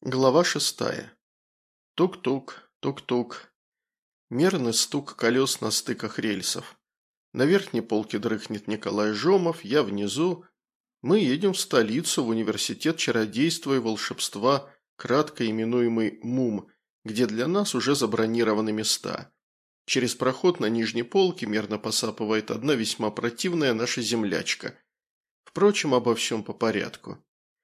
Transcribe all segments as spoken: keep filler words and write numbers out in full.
Глава шестая. Тук-тук, тук-тук. Мерный стук колес на стыках рельсов. На верхней полке дрыхнет Николай Жомов, я внизу. Мы едем в столицу, в университет чародейства и волшебства, кратко именуемый МУМ, где для нас уже забронированы места. Через проход на нижней полке мерно посапывает одна весьма противная наша землячка. Впрочем, обо всем по порядку.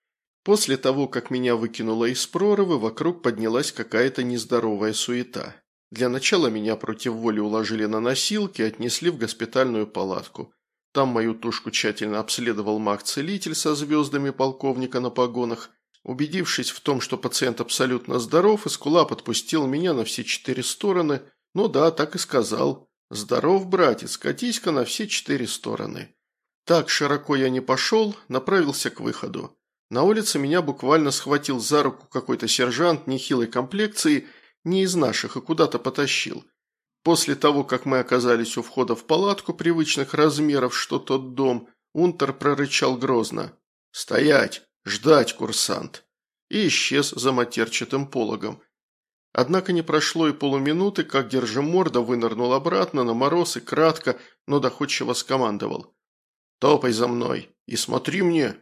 После того, как меня выкинуло из прорвы, вокруг поднялась какая-то нездоровая суета. Для начала меня против воли уложили на носилки и отнесли в госпитальную палатку. Там мою тушку тщательно обследовал маг-целитель со звездами полковника на погонах. Убедившись в том, что пациент абсолютно здоров, Эскулап отпустил меня на все четыре стороны. Ну да, так и сказал. «Здоров, братец, катись-ка на все четыре стороны». Так широко я не пошел, направился к выходу. На улице меня буквально схватил за руку какой-то сержант нехилой комплекции, не из наших, и куда-то потащил. После того, как мы оказались у входа в палатку привычных размеров, что тот дом, унтер прорычал грозно: «Стоять! Ждать, курсант!» и исчез за матерчатым пологом. Однако не прошло и полуминуты, как Держиморда вынырнул обратно на мороз и кратко, но доходчиво скомандовал: «Топай за мной и смотри мне!»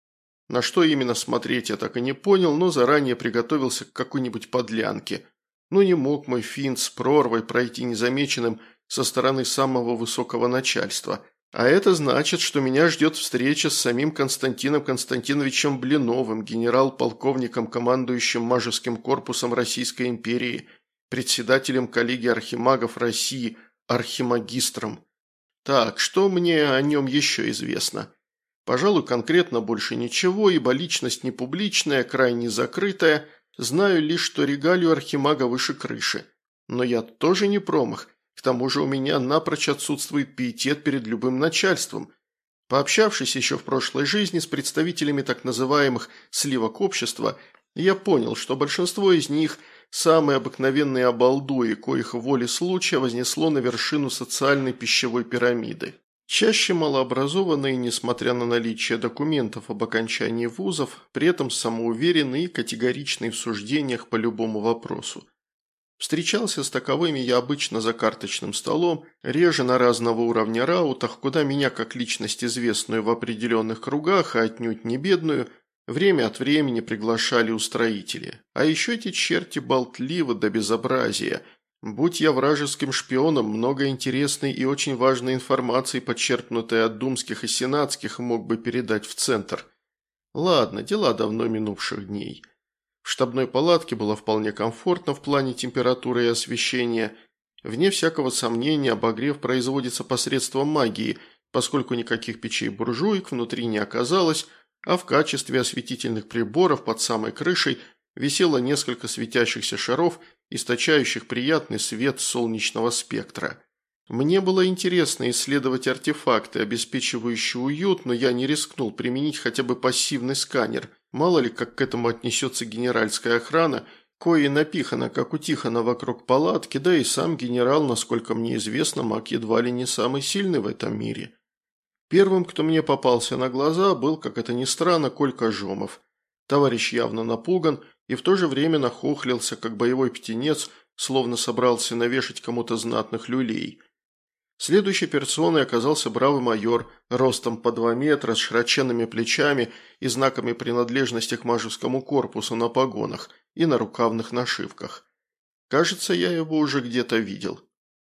На что именно смотреть, я так и не понял, но заранее приготовился к какой-нибудь подлянке. Ну не мог мой финт с прорвой пройти незамеченным со стороны самого высокого начальства. А это значит, что меня ждет встреча с самим Константином Константиновичем Блиновым, генерал-полковником, командующим Мажеским корпусом Российской империи, председателем коллегии архимагов России, архимагистром. Так, что мне о нем еще известно? Пожалуй, конкретно больше ничего, ибо личность не публичная, крайне закрытая. Знаю лишь, что регалию архимага выше крыши. Но я тоже не промах. К тому же у меня напрочь отсутствует пиетет перед любым начальством. Пообщавшись еще в прошлой жизни с представителями так называемых «сливок общества», я понял, что большинство из них – самые обыкновенные обалдуи, коих воле случая вознесло на вершину социальной пищевой пирамиды. Чаще малообразованные, несмотря на наличие документов об окончании вузов, при этом самоуверенные и категоричные в суждениях по любому вопросу. Встречался с таковыми я обычно за карточным столом, реже на разного уровня раутах, куда меня, как личность, известную в определенных кругах, а отнюдь не бедную, время от времени приглашали устроители. А еще эти черти болтливы до безобразия. Будь я вражеским шпионом, много интересной и очень важной информации, подчеркнутой от думских и сенатских, мог бы передать в центр. Ладно, дела давно минувших дней. В штабной палатке было вполне комфортно в плане температуры и освещения. Вне всякого сомнения, обогрев производится посредством магии, поскольку никаких печей-буржуек внутри не оказалось, а в качестве осветительных приборов под самой крышей висело несколько светящихся шаров, источающих приятный свет солнечного спектра. Мне было интересно исследовать артефакты, обеспечивающие уют, но я не рискнул применить хотя бы пассивный сканер. Мало ли, как к этому отнесется генеральская охрана, кое напихано, как у Тихона вокруг палатки, да и сам генерал, насколько мне известно, маг едва ли не самый сильный в этом мире. Первым, кто мне попался на глаза, был, как это ни странно, Колька Жомов. Товарищ явно напуган и в то же время нахохлился, как боевой птенец, словно собрался навешать кому-то знатных люлей. Следующей персоной оказался бравый майор, ростом по два метра, с широченными плечами и знаками принадлежности к Мажескому корпусу на погонах и на рукавных нашивках. Кажется, я его уже где-то видел.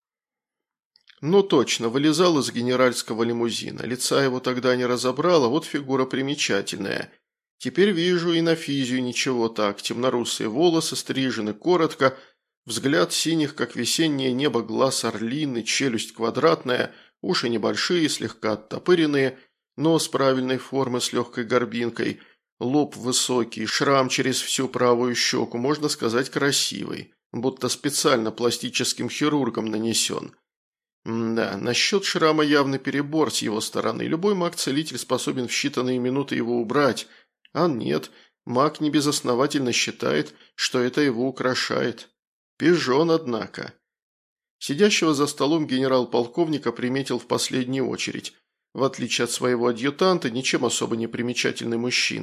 Ну точно, вылезал из генеральского лимузина, лица его тогда не разобрал, а вот фигура примечательная. Теперь вижу и на физию ничего так, темнорусые волосы, стрижены коротко, взгляд синих, как весеннее небо, глаз орлиный, челюсть квадратная, уши небольшие, слегка оттопыренные, нос правильной формы с легкой горбинкой, лоб высокий, шрам через всю правую щеку, можно сказать, красивый, будто специально пластическим хирургом нанесен. Да, насчет шрама явный перебор с его стороны, любой маг-целитель способен в считанные минуты его убрать, а нет, маг небезосновательно считает, что это его украшает. Пижон, однако. Сидящего за столом генерал-полковника приметил в последнюю очередь. В отличие от своего адъютанта, ничем особо не примечательный мужчина.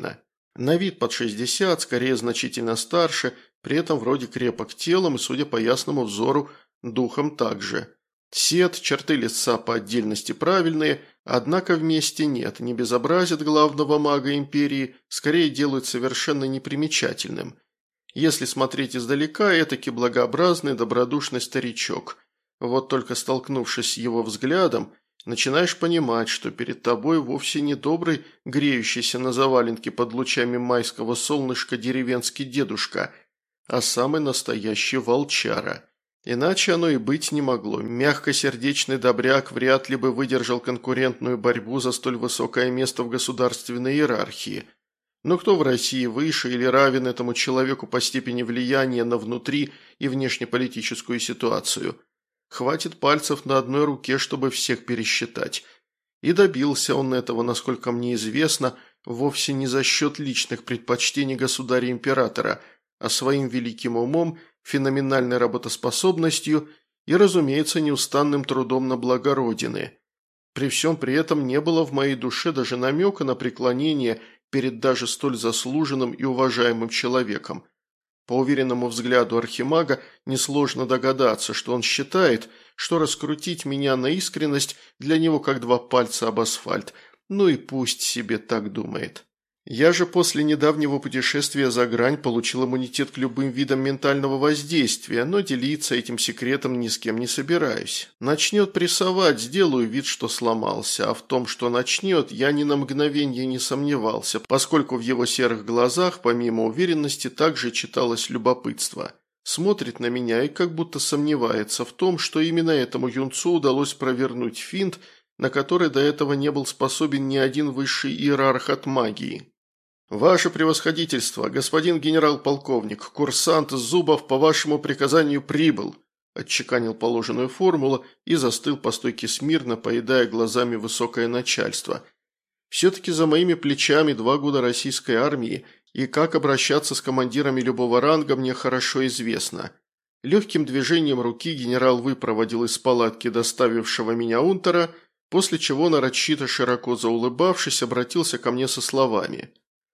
На вид под шестьдесят, скорее значительно старше, при этом вроде крепок телом и, судя по ясному взору, духом также. Сет, черты лица по отдельности правильные, однако вместе нет, не безобразит главного мага империи, скорее делают совершенно непримечательным. Если смотреть издалека, этакий благообразный, добродушный старичок. Вот только столкнувшись с его взглядом, начинаешь понимать, что перед тобой вовсе не добрый, греющийся на заваленке под лучами майского солнышка деревенский дедушка, а самый настоящий волчара. Иначе оно и быть не могло. Мягкосердечный добряк вряд ли бы выдержал конкурентную борьбу за столь высокое место в государственной иерархии. Но кто в России выше или равен этому человеку по степени влияния на внутри- и внешнеполитическую ситуацию? Хватит пальцев на одной руке, чтобы всех пересчитать. И добился он этого, насколько мне известно, вовсе не за счет личных предпочтений государя-императора, а своим великим умом, феноменальной работоспособностью и, разумеется, неустанным трудом на благо Родины. При всем при этом не было в моей душе даже намека на преклонение перед даже столь заслуженным и уважаемым человеком. По уверенному взгляду архимага несложно догадаться, что он считает, что раскрутить меня на искренность для него как два пальца об асфальт, ну и пусть себе так думает. Я же после недавнего путешествия за грань получил иммунитет к любым видам ментального воздействия, но делиться этим секретом ни с кем не собираюсь. Начнет прессовать, сделаю вид, что сломался, а в том, что начнет, я ни на мгновение не сомневался, поскольку в его серых глазах, помимо уверенности, также читалось любопытство. Смотрит на меня и как будто сомневается в том, что именно этому юнцу удалось провернуть финт, на который до этого не был способен ни один высший иерарх от магии. «Ваше превосходительство, господин генерал-полковник, курсант Зубов по вашему приказанию прибыл», отчеканил положенную формулу и застыл по стойке смирно, поедая глазами высокое начальство. Все-таки за моими плечами два года российской армии, и как обращаться с командирами любого ранга мне хорошо известно. Легким движением руки генерал выпроводил из палатки доставившего меня унтера, после чего, нарочито широко заулыбавшись, обратился ко мне со словами: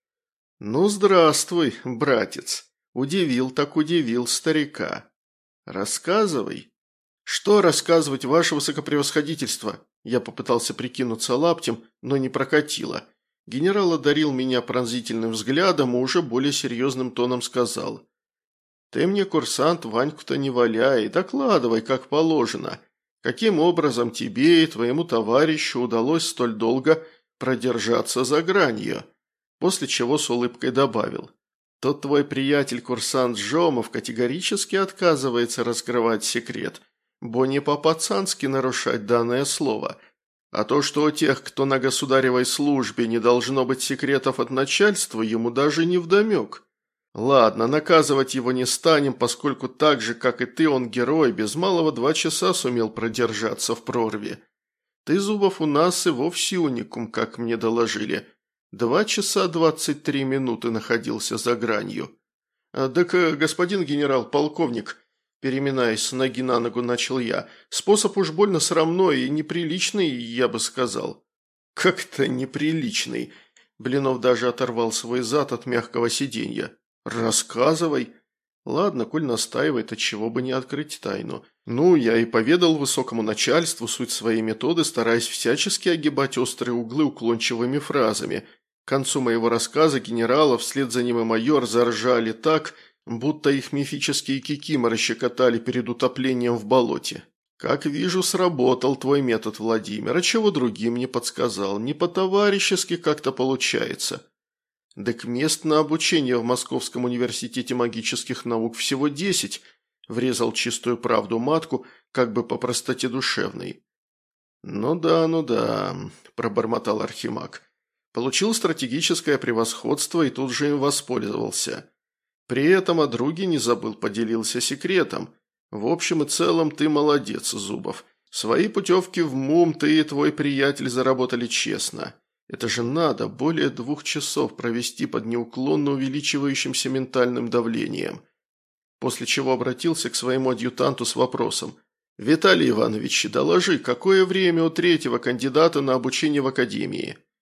«Ну, здравствуй, братец. Удивил так удивил старика. Рассказывай». «Что рассказывать, ваше высокопревосходительство?» Я попытался прикинуться лаптем, но не прокатило. Генерал одарил меня пронзительным взглядом и уже более серьезным тоном сказал: «Ты мне, курсант, Ваньку-то не валяй, докладывай, как положено. Каким образом тебе и твоему товарищу удалось столь долго продержаться за гранью?» После чего с улыбкой добавил: «Тот твой приятель-курсант Жомов категорически отказывается раскрывать секрет, бо не по-пацански нарушать данное слово. А то, что у тех, кто на государевой службе, не должно быть секретов от начальства, ему даже не вдомек. Ладно, наказывать его не станем, поскольку так же, как и ты, он герой, без малого два часа сумел продержаться в прорве. Ты, Зубов, у нас и вовсе уникум, как мне доложили. Два часа двадцать три минуты находился за гранью. А, так, господин генерал-полковник, переминаясь с ноги на ногу, начал я, способ уж больно срамной и неприличный, я бы сказал». «Как-то неприличный». Блинов даже оторвал свой зад от мягкого сиденья. «Рассказывай». «Ладно, коль настаивает, отчего бы не открыть тайну. Ну, я и поведал высокому начальству суть своей методы, стараясь всячески огибать острые углы уклончивыми фразами. К концу моего рассказа генерала, вслед за ним и майор, заржали так, будто их мифические кикиморы щекотали перед утоплением в болоте. Как вижу, сработал твой метод, Владимир, а чего другим не подсказал, не по-товарищески как-то получается. Так мест на обучение в Московском университете магических наук всего десять, врезал чистую правду матку, как бы по простоте душевной. «Ну да, ну да», – пробормотал архимаг. Получил стратегическое превосходство и тут же им воспользовался. При этом о друге не забыл, поделился секретом. В общем и целом ты молодец, Зубов. Свои путевки в МУМ ты и твой приятель заработали честно. Это же надо более двух часов провести под неуклонно увеличивающимся ментальным давлением. После чего обратился к своему адъютанту с вопросом: «Виталий Иванович, доложи, какое время у третьего кандидата на обучение в академии?»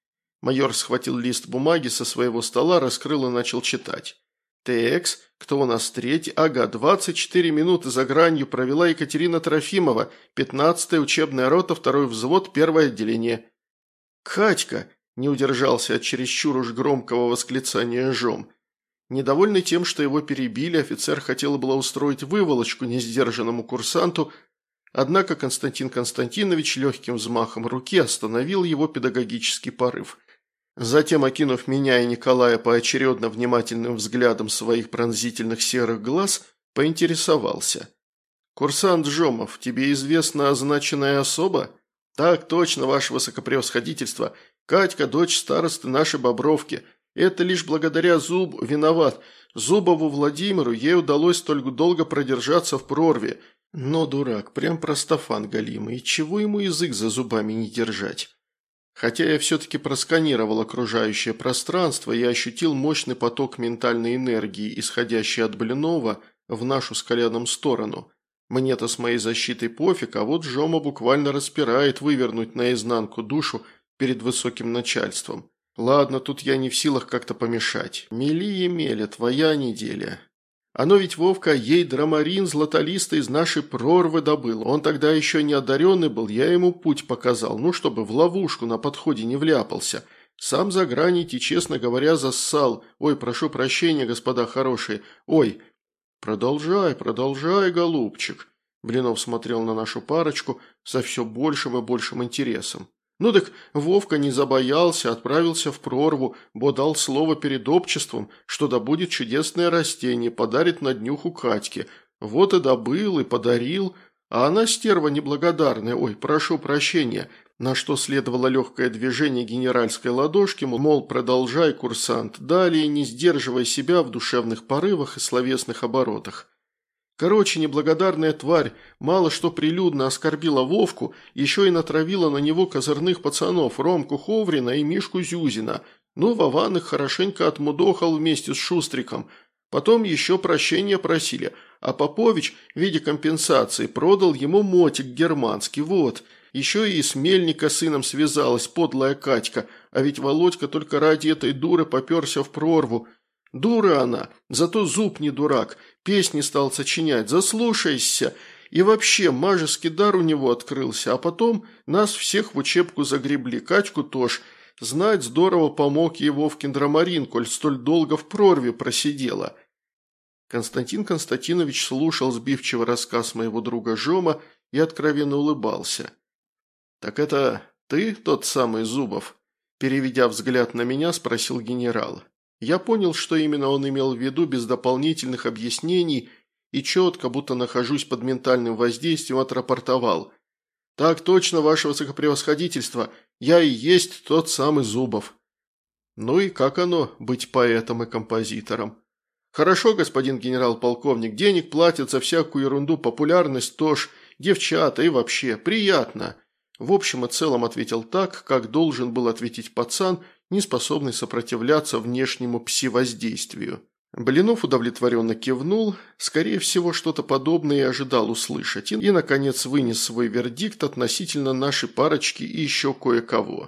Майор схватил лист бумаги со своего стола, раскрыл и начал читать. «Текс, кто у нас третий? Ага, двадцать четыре минуты за гранью провела Екатерина Трофимова, пятнадцатая учебная рота, второй взвод, первое отделение». «Катька!» – не удержался от чересчур уж громкого восклицания Жом. Недовольный тем, что его перебили, офицер хотел было устроить выволочку несдержанному курсанту, однако Константин Константинович легким взмахом руки остановил его педагогический порыв. Затем, окинув меня и Николая поочередно внимательным взглядом своих пронзительных серых глаз, поинтересовался. «Курсант Жомов, тебе известна означенная особа?» «Так точно, ваше высокопревосходительство. Катька, дочь старосты нашей Бобровки. Это лишь благодаря Зуб виноват. Зубову Владимиру ей удалось столь долго продержаться в прорве. Но дурак, прям простофан галимый, и чего ему язык за зубами не держать?» Хотя я все-таки просканировал окружающее пространство и ощутил мощный поток ментальной энергии, исходящий от Блинова в нашу с Коляном сторону. Мне-то с моей защитой пофиг, а вот Жома буквально распирает вывернуть наизнанку душу перед высоким начальством. Ладно, тут я не в силах как-то помешать. Мели Емеля, твоя неделя. Оно ведь, Вовка, ей драмарин златолиста из нашей прорвы добыл. Он тогда еще не одаренный был, я ему путь показал, ну, чтобы в ловушку на подходе не вляпался. Сам за гранить и, честно говоря, зассал. Ой, прошу прощения, господа хорошие. Ой, продолжай, продолжай, голубчик. Блинов смотрел на нашу парочку со все большим и большим интересом. Ну так Вовка не забоялся, отправился в прорву, бо дал слово перед обществом, что добудет чудесное растение, подарит на днюху Катьке. Вот и добыл, и подарил, а она стерва неблагодарная, ой, прошу прощения, на что следовало легкое движение генеральской ладошки, мол, продолжай, курсант, далее не сдерживая себя в душевных порывах и словесных оборотах. Короче, неблагодарная тварь мало что прилюдно оскорбила Вовку, еще и натравила на него козырных пацанов Ромку Ховрина и Мишку Зюзина. Ну, Вован их хорошенько отмудохал вместе с Шустриком. Потом еще прощения просили, а Попович в виде компенсации продал ему мотик германский, вот. Еще и с Мельника сыном связалась подлая Катька, а ведь Володька только ради этой дуры поперся в прорву. Дура она, зато зуб не дурак, песни стал сочинять, заслушайся. И вообще, мажеский дар у него открылся, а потом нас всех в учебку загребли, Катьку тоже. Знать, здорово помог ей Вовкин драмарин, коль столь долго в прорве просидела. Константин Константинович слушал сбивчивый рассказ моего друга Жома и откровенно улыбался. «Так это ты тот самый Зубов?» Переведя взгляд на меня, спросил генерал. Я понял, что именно он имел в виду без дополнительных объяснений и четко, будто нахожусь под ментальным воздействием, отрапортовал. «Так точно, ваше высокопревосходительство, я и есть тот самый Зубов». «Ну и как оно, быть поэтом и композитором?» «Хорошо, господин генерал-полковник, денег платят за всякую ерунду, популярность тоже, девчата и вообще, приятно». В общем и целом ответил так, как должен был ответить пацан, не способный сопротивляться внешнему пси-воздействию. Блинов удовлетворенно кивнул, скорее всего, что-то подобное и ожидал услышать, и, наконец, вынес свой вердикт относительно нашей парочки и еще кое-кого.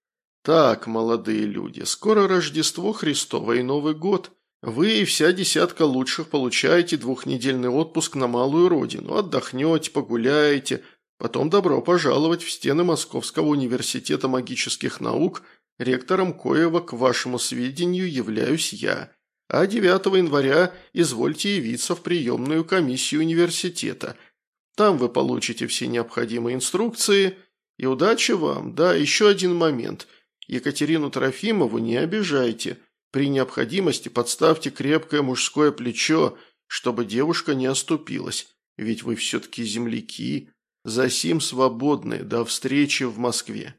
«Так, молодые люди, скоро Рождество Христово и Новый год. Вы и вся десятка лучших получаете двухнедельный отпуск на малую родину, отдохнете, погуляете, потом добро пожаловать в стены Московского университета магических наук, ректором коего, к вашему сведению, являюсь я. А девятого января извольте явиться в приемную комиссию университета. Там вы получите все необходимые инструкции. И удачи вам. Да, еще один момент. Екатерину Трофимову не обижайте. При необходимости подставьте крепкое мужское плечо, чтобы девушка не оступилась. Ведь вы все-таки земляки. Засим свободны. До встречи в Москве».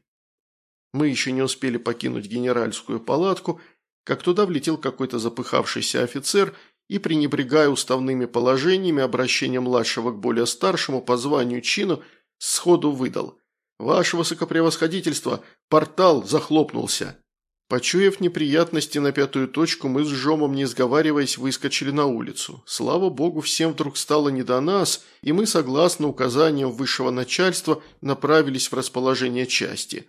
Мы еще не успели покинуть генеральскую палатку, как туда влетел какой-то запыхавшийся офицер и, пренебрегая уставными положениями, обращением младшего к более старшему по званию чину, сходу выдал: «Ваше высокопревосходительство, портал захлопнулся». Почуяв неприятности на пятую точку, мы с Жомом, не сговариваясь, выскочили на улицу. Слава богу, всем вдруг стало не до нас, и мы, согласно указаниям высшего начальства, направились в расположение части.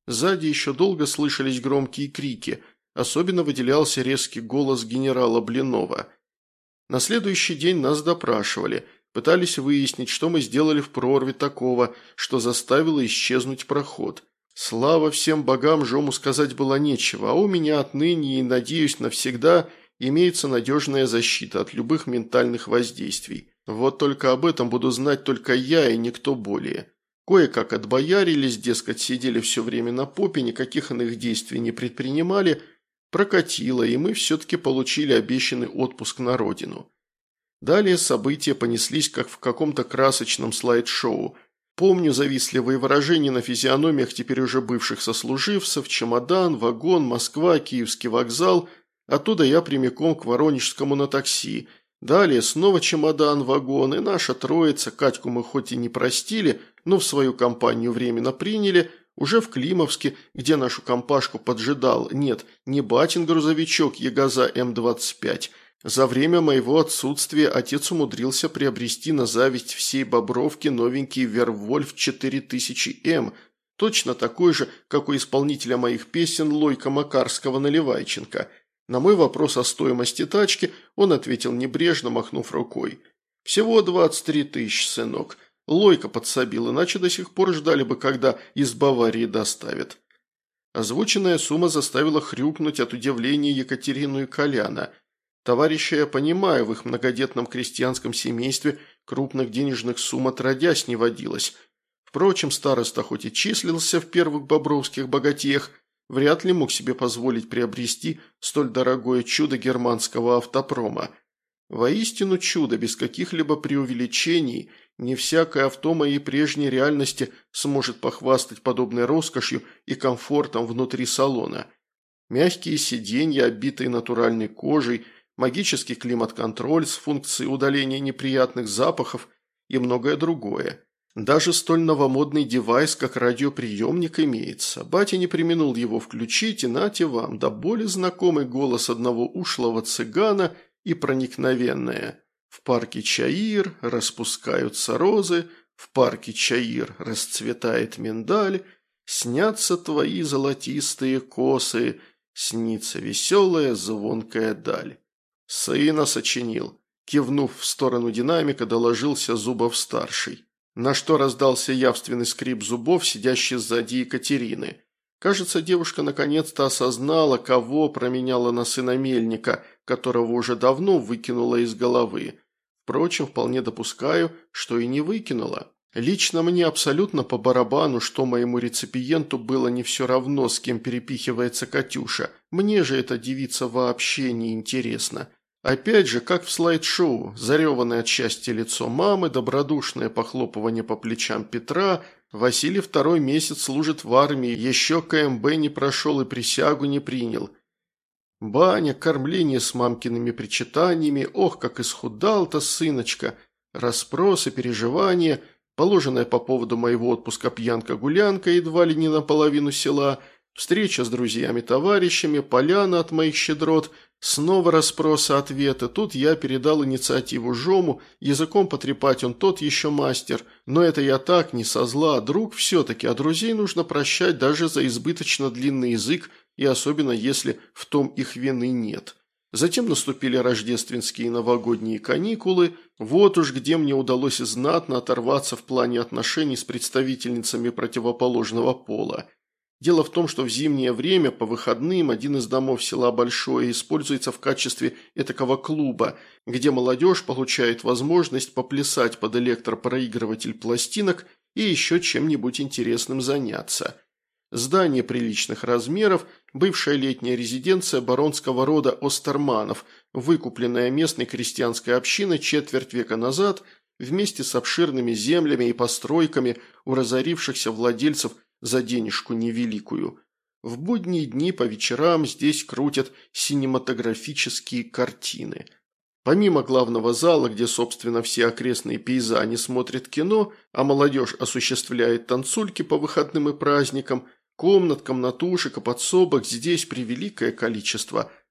Сзади еще долго слышались громкие крики, особенно выделялся резкий голос генерала Блинова. На следующий день нас допрашивали, пытались выяснить, что мы сделали в прорве такого, что заставило исчезнуть проход. Слава всем богам, Жому сказать было нечего, а у меня отныне и, надеюсь, навсегда имеется надежная защита от любых ментальных воздействий. Вот только об этом буду знать только я и никто более. Кое-как отбоярились, дескать, сидели все время на попе, никаких иных действий не предпринимали, прокатило, и мы все-таки получили обещанный отпуск на родину. Далее события понеслись, как в каком-то красочном слайд-шоу. Помню завистливые выражения на физиономиях теперь уже бывших сослуживцев, чемодан, вагон, Москва, Киевский вокзал, оттуда я прямиком к Воронежскому на такси. Далее снова чемодан, вагон, и наша троица, Катьку мы хоть и не простили, но в свою компанию временно приняли, уже в Климовске, где нашу компашку поджидал, нет, не батин грузовичок Ягоза Эм двадцать пять. За время моего отсутствия отец умудрился приобрести на зависть всей Бобровки новенький Вервольф четыре тысячи эм, точно такой же, как у исполнителя моих песен Лойка Макарского-Наливайченко. На мой вопрос о стоимости тачки он ответил небрежно, махнув рукой. «Всего двадцать три тысячи, сынок. Лойка подсобил, иначе до сих пор ждали бы, когда из Баварии доставят». Озвученная сумма заставила хрюкнуть от удивления Екатерину и Коляна. Товарища я понимаю, в их многодетном крестьянском семействе крупных денежных сумм отродясь не водилось. Впрочем, староста хоть и числился в первых бобровских богатеях, вряд ли мог себе позволить приобрести столь дорогое чудо германского автопрома. Воистину чудо, без каких-либо преувеличений, не всякое авто моей прежней реальности сможет похвастать подобной роскошью и комфортом внутри салона. Мягкие сиденья, обитые натуральной кожей, магический климат-контроль с функцией удаления неприятных запахов и многое другое. Даже столь новомодный девайс, как радиоприемник, имеется. Батя не преминул его включить, и нате вам, да более знакомый голос одного ушлого цыгана и проникновенное. В парке Чаир распускаются розы, в парке Чаир расцветает миндаль, снятся твои золотистые косы, снится веселая звонкая даль. Сына сочинил. Кивнув в сторону динамика, доложился Зубов-старший. На что раздался явственный скрип зубов, сидящий сзади Екатерины. Кажется, девушка наконец-то осознала, кого променяла на сына мельника, которого уже давно выкинула из головы. Впрочем, вполне допускаю, что и не выкинула. Лично мне абсолютно по барабану, что моему реципиенту было не все равно, с кем перепихивается Катюша. Мне же эта девица вообще не интересна. Опять же, как в слайд-шоу, зареванное от счастья лицо мамы, добродушное похлопывание по плечам Петра, Василий второй месяц служит в армии, еще ка эм бэ не прошел и присягу не принял. Баня, кормление с мамкиными причитаниями, ох, как исхудал-то сыночка, расспросы, переживания, положенная по поводу моего отпуска пьянка-гулянка едва ли не наполовину села, встреча с друзьями-товарищами, поляна от моих щедрот, снова расспросы-ответы. Тут я передал инициативу Жому, языком потрепать он тот еще мастер, но это я так, не со зла, друг все-таки, а друзей нужно прощать даже за избыточно длинный язык, и особенно если в том их вины нет. Затем наступили рождественские и новогодние каникулы, вот уж где мне удалось знатно оторваться в плане отношений с представительницами противоположного пола. Дело в том, что в зимнее время по выходным один из домов села Большое используется в качестве этакого клуба, где молодежь получает возможность поплясать под электропроигрыватель пластинок и еще чем-нибудь интересным заняться. Здание приличных размеров, бывшая летняя резиденция баронского рода Остерманов, выкупленная местной крестьянской общиной четверть века назад, вместе с обширными землями и постройками у разорившихся владельцев за денежку невеликую. В будние дни по вечерам здесь крутят синематографические картины. Помимо главного зала, где, собственно, все окрестные пейзани смотрят кино, а молодежь осуществляет танцульки по выходным и праздникам, комнат, комнатушек и подсобок здесь превеликое количество,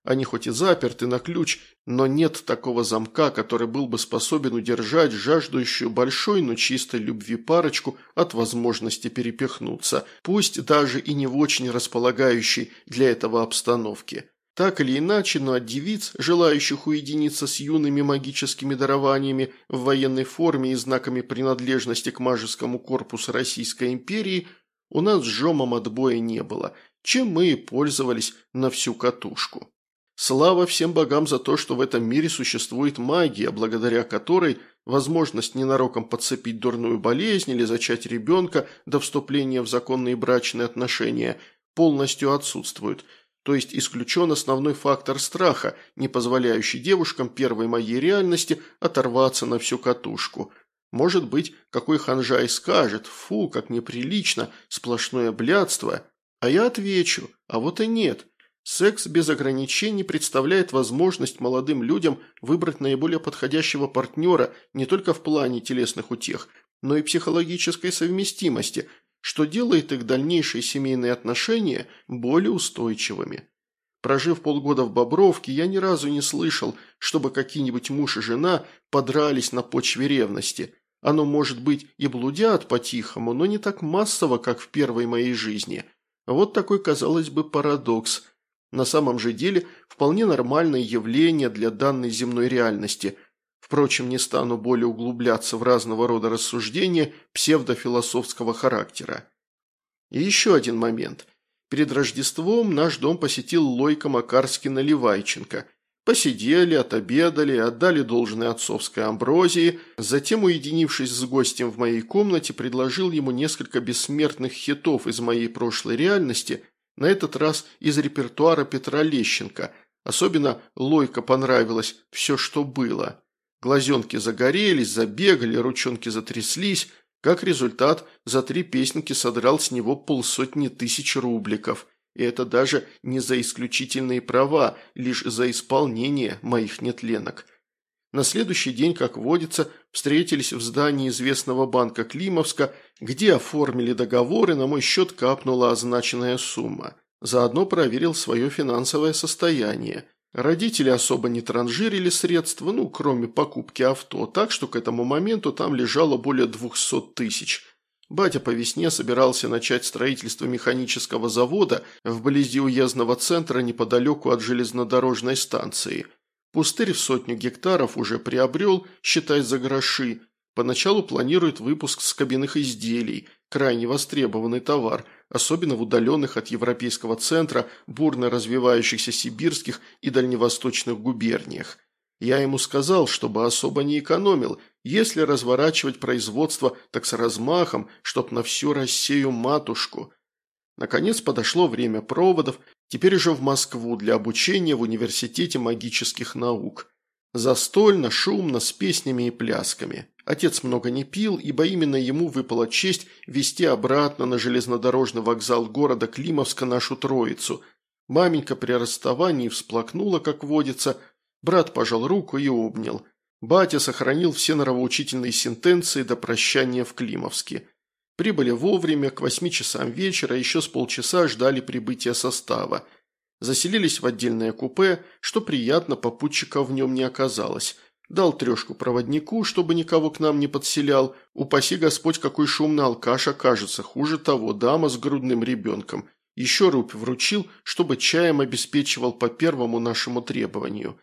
Они хоть и заперты на ключ, но нет такого замка, который был бы способен удержать жаждущую большой, но чистой любви парочку от возможности перепихнуться, пусть даже и не в очень располагающей для этого обстановке. Так или иначе, но от девиц, желающих уединиться с юными магическими дарованиями в военной форме и знаками принадлежности к мажескому корпусу Российской империи, у нас с Жомом отбоя не было, чем мы и пользовались на всю катушку. Слава всем богам за то, что в этом мире существует магия, благодаря которой возможность ненароком подцепить дурную болезнь или зачать ребенка до вступления в законные брачные отношения полностью отсутствует. То есть исключен основной фактор страха, не позволяющий девушкам первой моей реальности оторваться на всю катушку. Может быть, какой ханжа и скажет: «Фу, как неприлично, сплошное блядство». А я отвечу: а вот и нет. Секс без ограничений представляет возможность молодым людям выбрать наиболее подходящего партнера не только в плане телесных утех, но и психологической совместимости, что делает их дальнейшие семейные отношения более устойчивыми. Прожив полгода в Бобровке, я ни разу не слышал, чтобы какие-нибудь муж и жена подрались на почве ревности. Оно, может быть, и блудят по-тихому, но не так массово, как в первой моей жизни. Вот такой, казалось бы, парадокс. На самом же деле, вполне нормальное явление для данной земной реальности. Впрочем, не стану более углубляться в разного рода рассуждения псевдофилософского характера. И еще один момент. Перед Рождеством наш дом посетил Лойко Макарский-Наливайченко. Посидели, отобедали, отдали должное отцовской амброзии, затем, уединившись с гостем в моей комнате, предложил ему несколько бессмертных хитов из моей прошлой реальности, на этот раз из репертуара Петра Лещенко. Особенно Лойко понравилось «Все, что было». Глазенки загорелись, забегали, ручонки затряслись. Как результат, за три песенки содрал с него полсотни тысяч рубликов. И это даже не за исключительные права, лишь за исполнение моих нетленок. На следующий день, как водится, встретились в здании известного банка Климовска, где оформили договор, и на мой счет капнула означенная сумма. Заодно проверил свое финансовое состояние. Родители особо не транжирили средства, ну, кроме покупки авто, так что к этому моменту там лежало более двухсот тысяч. Батя по весне собирался начать строительство механического завода вблизи уездного центра неподалеку от железнодорожной станции. Пустырь в сотню гектаров уже приобрел, считай, за гроши. Поначалу планирует выпуск скобяных изделий, крайне востребованный товар, особенно в удаленных от европейского центра бурно развивающихся сибирских и дальневосточных губерниях. Я ему сказал, чтобы особо не экономил, если разворачивать производство, так с размахом, чтоб на всю Россию матушку. Наконец подошло время проводов, теперь уже в Москву для обучения в Университете магических наук. Застольно, шумно, с песнями и плясками. Отец много не пил, ибо именно ему выпала честь везти обратно на железнодорожный вокзал города Климовска нашу троицу. Маменька при расставании всплакнула, как водится. Брат пожал руку и обнял. Батя сохранил все нравоучительные сентенции до прощания в Климовске. Прибыли вовремя, к восьми часам вечера, еще с полчаса ждали прибытия состава. Заселились в отдельное купе, что приятно, попутчиков в нем не оказалось. Дал трешку проводнику, чтобы никого к нам не подселял. Упаси Господь, какой шумный алкаш окажется, хуже того, дама с грудным ребенком. Еще рубь вручил, чтобы чаем обеспечивал по первому нашему требованию.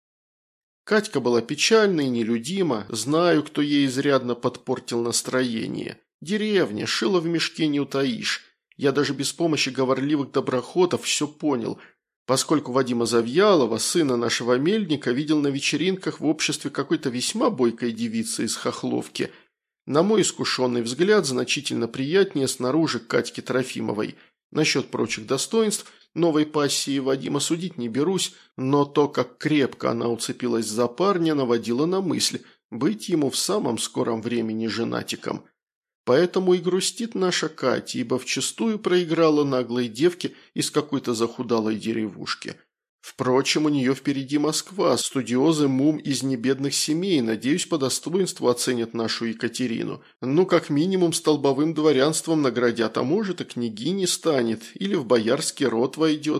Катька была печальна и нелюдима, знаю, кто ей изрядно подпортил настроение. Деревня, шило в мешке не утаишь. Я даже без помощи говорливых доброхотов все понял, поскольку Вадима Завьялова, сына нашего мельника, видел на вечеринках в обществе какой-то весьма бойкой девицы из Хохловки. На мой искушенный взгляд, значительно приятнее снаружи Катьки Трофимовой. Насчет прочих достоинств новой пассии Вадима судить не берусь, но то, как крепко она уцепилась за парня, наводило на мысль быть ему в самом скором времени женатиком. Поэтому и грустит наша Катя, ибо вчистую проиграла наглой девке из какой-то захудалой деревушки. Впрочем, у нее впереди Москва, студиозы мум из небедных семей, надеюсь, по достоинству оценят нашу Екатерину. Ну, как минимум, столбовым дворянством наградят, а может и княгиней станет, или в боярский род войдет.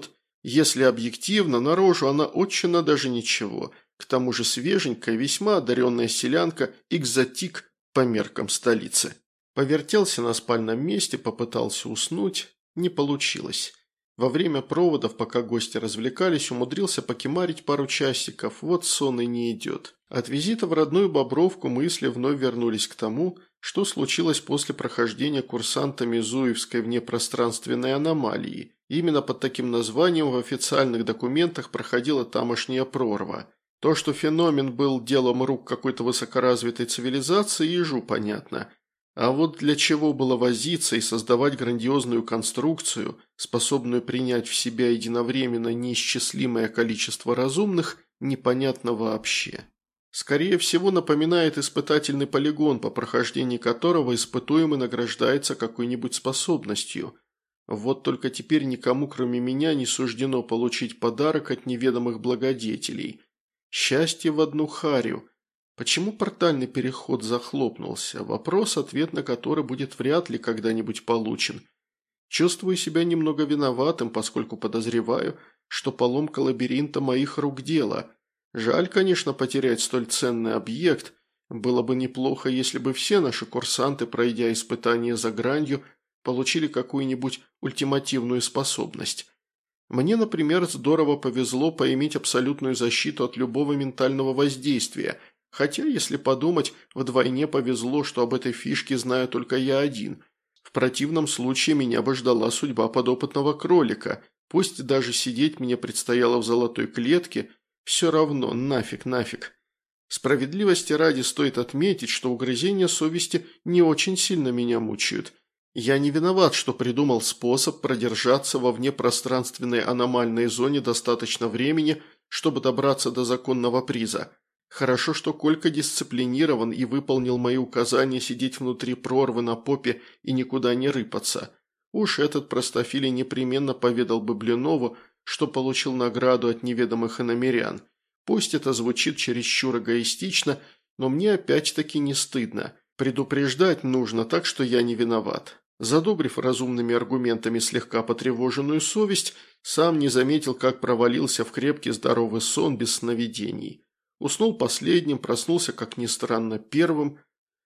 Если объективно, на рожу она отчина даже ничего. К тому же свеженькая, весьма одаренная селянка, экзотик по меркам столицы. Повертелся на спальном месте, попытался уснуть. Не получилось. Во время проводов, пока гости развлекались, умудрился покемарить пару часиков. Вот сон и не идет. От визита в родную Бобровку мысли вновь вернулись к тому, что случилось после прохождения курсантами Зуевской внепространственной аномалии. Именно под таким названием в официальных документах проходила тамошняя прорва. То, что феномен был делом рук какой-то высокоразвитой цивилизации, ежу понятно. А вот для чего было возиться и создавать грандиозную конструкцию, способную принять в себя единовременно неисчислимое количество разумных, непонятно вообще. Скорее всего, напоминает испытательный полигон, по прохождении которого испытуемый награждается какой-нибудь способностью. Вот только теперь никому, кроме меня, не суждено получить подарок от неведомых благодетелей. Счастье в одну харю. Почему портальный переход захлопнулся? Вопрос, ответ на который будет вряд ли когда-нибудь получен. Чувствую себя немного виноватым, поскольку подозреваю, что поломка лабиринта моих рук дело. Жаль, конечно, потерять столь ценный объект. Было бы неплохо, если бы все наши курсанты, пройдя испытания за гранью, получили какую-нибудь ультимативную способность. Мне, например, здорово повезло поиметь абсолютную защиту от любого ментального воздействия, хотя, если подумать, вдвойне повезло, что об этой фишке знаю только я один. В противном случае меня бы ждала судьба подопытного кролика. Пусть даже сидеть мне предстояло в золотой клетке, все равно нафиг, нафиг. Справедливости ради стоит отметить, что угрызения совести не очень сильно меня мучают. Я не виноват, что придумал способ продержаться во внепространственной аномальной зоне достаточно времени, чтобы добраться до законного приза. Хорошо, что Колька дисциплинирован и выполнил мои указания сидеть внутри прорвы на попе и никуда не рыпаться. Уж этот простофилий непременно поведал бы Блинову, что получил награду от неведомых иномерян. Пусть это звучит чересчур эгоистично, но мне опять-таки не стыдно. Предупреждать нужно, так что я не виноват. Задобрив разумными аргументами слегка потревоженную совесть, сам не заметил, как провалился в крепкий здоровый сон без сновидений. Уснул последним, проснулся, как ни странно, первым.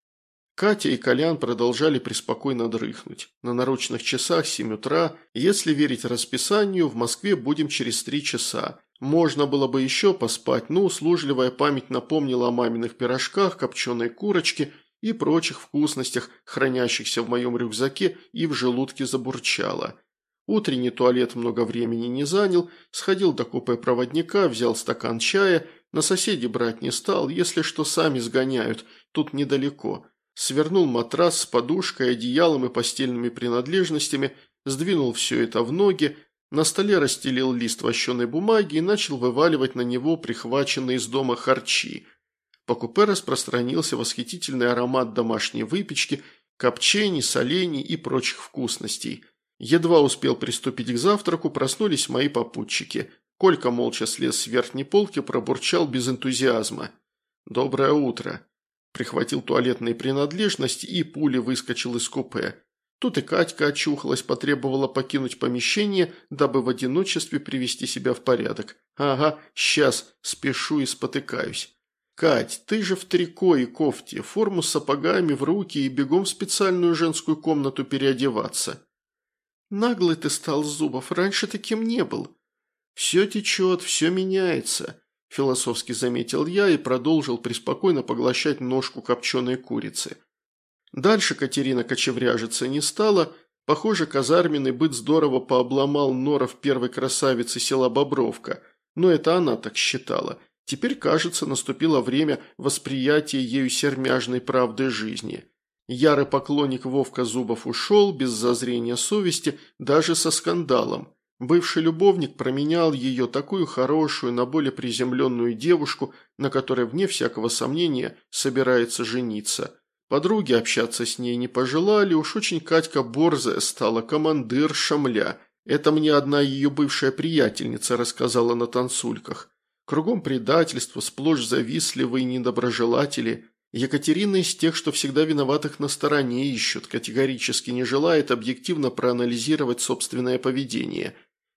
Катя и Колян продолжали преспокойно дрыхнуть. На наручных часах семь утра, если верить расписанию, в Москве будем через три часа. Можно было бы еще поспать, но услужливая память напомнила о маминых пирожках, копченой курочке и прочих вкусностях, хранящихся в моем рюкзаке, и в желудке забурчала. Утренний туалет много времени не занял, сходил до купе проводника, взял стакан чая, на соседей брать не стал, если что, сами сгоняют, тут недалеко. Свернул матрас с подушкой, одеялом и постельными принадлежностями, сдвинул все это в ноги, на столе расстелил лист вощеной бумаги и начал вываливать на него прихваченные из дома харчи. По купе распространился восхитительный аромат домашней выпечки, копчений, солений и прочих вкусностей. Едва успел приступить к завтраку, проснулись мои попутчики. Колька молча слез с верхней полки, пробурчал без энтузиазма. «Доброе утро!» Прихватил туалетные принадлежности и пулей выскочил из купе. Тут и Катька очухалась, потребовала покинуть помещение, дабы в одиночестве привести себя в порядок. «Ага, сейчас, спешу и спотыкаюсь». «Кать, ты же в трико и кофте, форму с сапогами в руки и бегом в специальную женскую комнату переодеваться». «Наглый ты стал, Зубов, раньше таким не был». «Все течет, все меняется», – философски заметил я и продолжил преспокойно поглощать ножку копченой курицы. Дальше Катерина кочевряжиться не стала. Похоже, казарменный быт здорово пообломал норов первой красавицы села Бобровка, но это она так считала. Теперь, кажется, наступило время восприятия ею сермяжной правды жизни. Ярый поклонник Вовка Зубов ушел, без зазрения совести, даже со скандалом. Бывший любовник променял ее, такую хорошую, на более приземленную девушку, на которой, вне всякого сомнения, собирается жениться. Подруги общаться с ней не пожелали, уж очень Катька борзая стала, командир Шамля. Это мне одна ее бывшая приятельница рассказала на танцульках. Кругом предательство, сплошь завистливые недоброжелатели. Екатерина из тех, что всегда виноватых на стороне ищут, категорически не желает объективно проанализировать собственное поведение.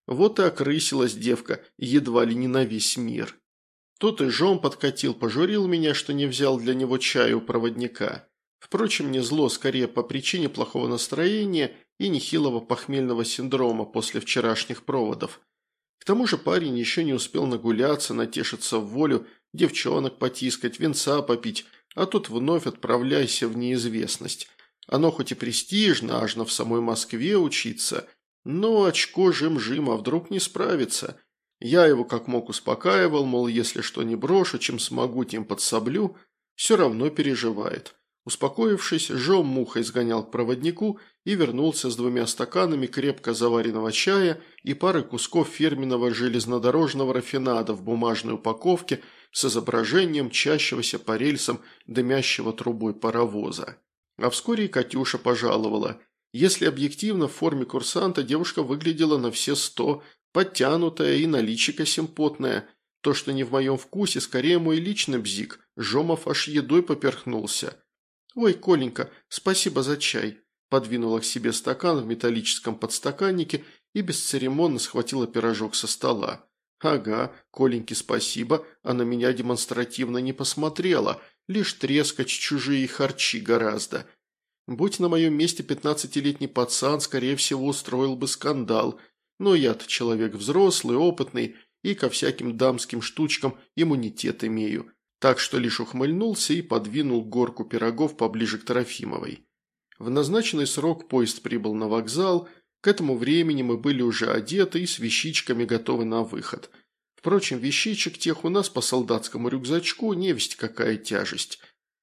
Вот и окрысилась девка, едва ли не на весь мир. Тут и Жом подкатил, пожурил меня, что не взял для него чаю у проводника. Впрочем, не зло, скорее по причине плохого настроения и нехилого похмельного синдрома после вчерашних проводов. К тому же парень еще не успел нагуляться, натешиться в волю, девчонок потискать, винца попить, а тут вновь отправляйся в неизвестность. Оно хоть и престижно, аж на в самой Москве учиться, но очко жим-жим, а вдруг не справится. Я его как мог успокаивал, мол, если что не брошу, чем смогу, тем подсоблю, все равно переживает. Успокоившись, Жом мухой сгонял к проводнику и вернулся с двумя стаканами крепко заваренного чая и парой кусков фирменного железнодорожного рафинада в бумажной упаковке с изображением мчащегося по рельсам дымящего трубой паровоза. А вскоре и Катюша пожаловала. Если объективно, в форме курсанта девушка выглядела на все сто, подтянутая и наличико симпотная. То, что не в моем вкусе, скорее мой личный бзик. Жомов аж едой поперхнулся. «Ой, Коленька, спасибо за чай», – подвинула к себе стакан в металлическом подстаканнике и бесцеремонно схватила пирожок со стола. «Ага, Коленьке спасибо, а на меня демонстративно не посмотрела, лишь трескать чужие харчи гораздо. Будь на моем месте пятнадцатилетний пацан, скорее всего, устроил бы скандал, но я-то человек взрослый, опытный и ко всяким дамским штучкам иммунитет имею». Так что лишь ухмыльнулся и подвинул горку пирогов поближе к Трофимовой. В назначенный срок поезд прибыл на вокзал, к этому времени мы были уже одеты и с вещичками готовы на выход. Впрочем, вещичек тех у нас по солдатскому рюкзачку невесть какая тяжесть.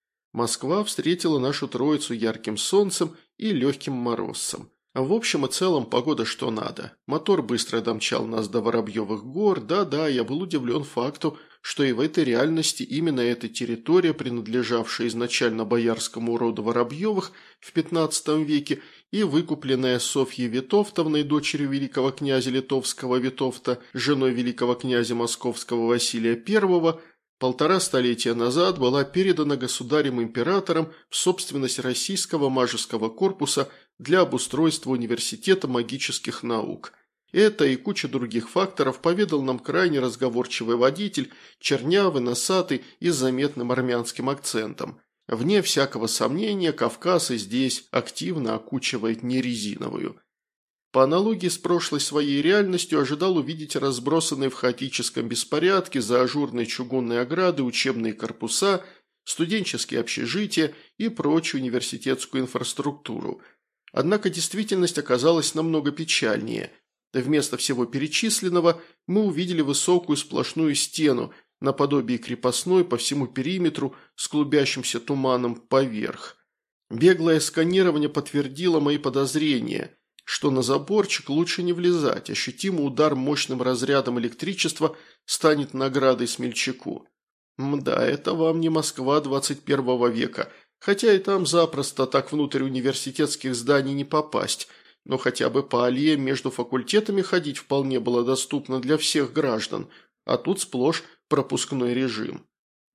Москва встретила нашу троицу ярким солнцем и легким морозцем. В общем и целом погода что надо. Мотор быстро домчал нас до Воробьевых гор, да-да, я был удивлен факту, что и в этой реальности именно эта территория, принадлежавшая изначально боярскому роду Воробьевых в пятнадцатом веке и выкупленная Софьей Витовтовной, дочерью великого князя литовского Витовта, женой великого князя московского Василия Первого, полтора столетия назад была передана государем-императором в собственность Российского мажеского корпуса для обустройства университета магических наук. Это и куча других факторов поведал нам крайне разговорчивый водитель, чернявый, носатый и с заметным армянским акцентом. Вне всякого сомнения, Кавказ и здесь активно окучивает нерезиновую. По аналогии с прошлой своей реальностью ожидал увидеть разбросанные в хаотическом беспорядке за ажурной чугунной ограды учебные корпуса, студенческие общежития и прочую университетскую инфраструктуру. Однако действительность оказалась намного печальнее. Вместо всего перечисленного мы увидели высокую сплошную стену, наподобие крепостной по всему периметру с клубящимся туманом поверх. Беглое сканирование подтвердило мои подозрения, что на заборчик лучше не влезать, ощутимый удар мощным разрядом электричества станет наградой смельчаку. Мда, это вам не Москва двадцать первого века, хотя и там запросто так внутрь университетских зданий не попасть, но хотя бы по аллеям между факультетами ходить вполне было доступно для всех граждан, а тут сплошь пропускной режим.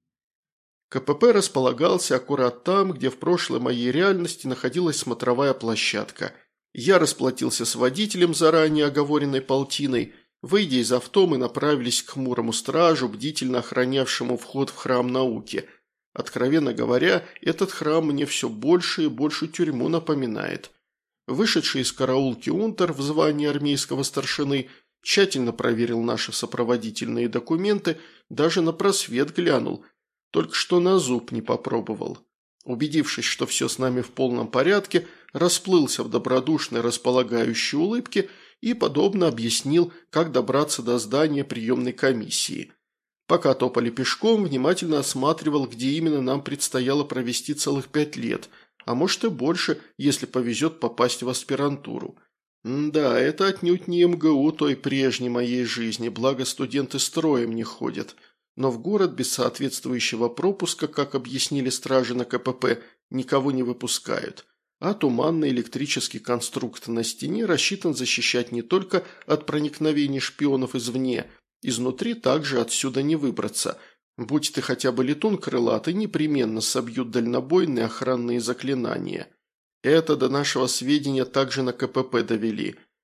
КПП располагался аккурат там, где в прошлой моей реальности находилась смотровая площадка. Я расплатился с водителем заранее оговоренной полтиной. Выйдя из авто, мы направились к хмурому стражу, бдительно охранявшему вход в храм науки. Откровенно говоря, этот храм мне все больше и больше тюрьму напоминает. Вышедший из караулки унтер в звании армейского старшины тщательно проверил наши сопроводительные документы, даже на просвет глянул, только что на зуб не попробовал. Убедившись, что все с нами в полном порядке, расплылся в добродушной располагающей улыбке и подробно объяснил, как добраться до здания приемной комиссии. Пока топали пешком, внимательно осматривал, где именно нам предстояло провести целых пять лет, а может и больше, если повезет попасть в аспирантуру. М да, это отнюдь не МГУ той прежней моей жизни, благо студенты строем не ходят. Но в город без соответствующего пропуска, как объяснили стражи на КПП, никого не выпускают. А туманный электрический конструкт на стене рассчитан защищать не только от проникновений шпионов извне, изнутри также отсюда не выбраться. Будь ты хотя бы летун крылатый, непременно собьют дальнобойные охранные заклинания. Это до нашего сведения также на КПП довели.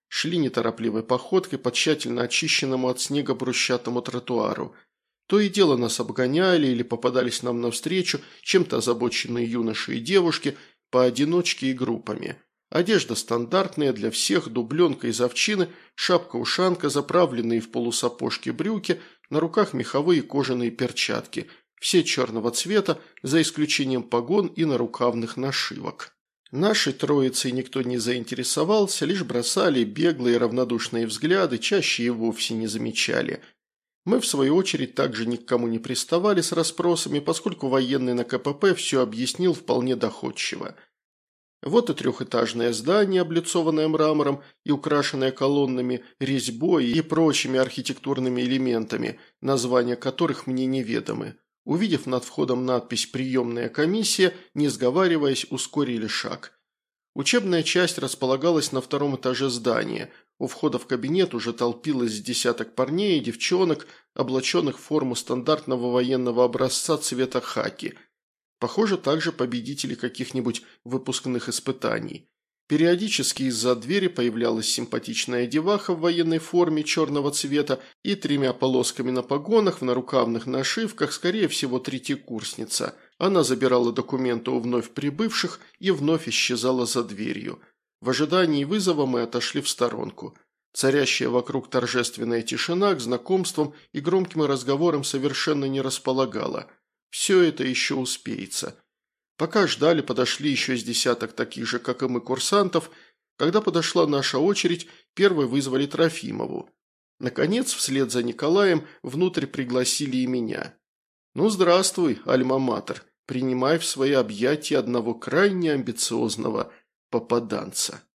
Шли неторопливой походкой по тщательно очищенному от снега брусчатому тротуару. То и дело нас обгоняли или попадались нам навстречу чем-то озабоченные юноши и девушки, поодиночке и группами. Одежда стандартная для всех, дубленка из овчины, шапка-ушанка, заправленные в полусапожки брюки, на руках меховые кожаные перчатки, все черного цвета, за исключением погон и нарукавных нашивок. Нашей троицей никто не заинтересовался, лишь бросали беглые равнодушные взгляды, чаще и вовсе не замечали. Мы, в свою очередь, также ни к кому не приставали с расспросами, поскольку военный на ка пэ пэ все объяснил вполне доходчиво. Вот и трехэтажное здание, облицованное мрамором и украшенное колоннами, резьбой и прочими архитектурными элементами, названия которых мне неведомы. Увидев над входом надпись «Приемная комиссия», не сговариваясь, ускорили шаг. Учебная часть располагалась на втором этаже здания. У входа в кабинет уже толпилось десяток парней и девчонок, облаченных в форму стандартного военного образца цвета хаки. Похоже, также победители каких-нибудь выпускных испытаний. Периодически из-за двери появлялась симпатичная деваха в военной форме черного цвета и тремя полосками на погонах, в нарукавных нашивках, скорее всего, третьекурсница. Она забирала документы у вновь прибывших и вновь исчезала за дверью. В ожидании вызова мы отошли в сторонку. Царящая вокруг торжественная тишина к знакомствам и громким разговорам совершенно не располагала. Все это еще успеется. Пока ждали, подошли еще с десяток таких же, как и мы, курсантов. Когда подошла наша очередь, первой вызвали Трофимову. Наконец, вслед за Николаем, внутрь пригласили и меня. «Ну, здравствуй, альма-матер, принимай в свои объятия одного крайне амбициозного попаданца».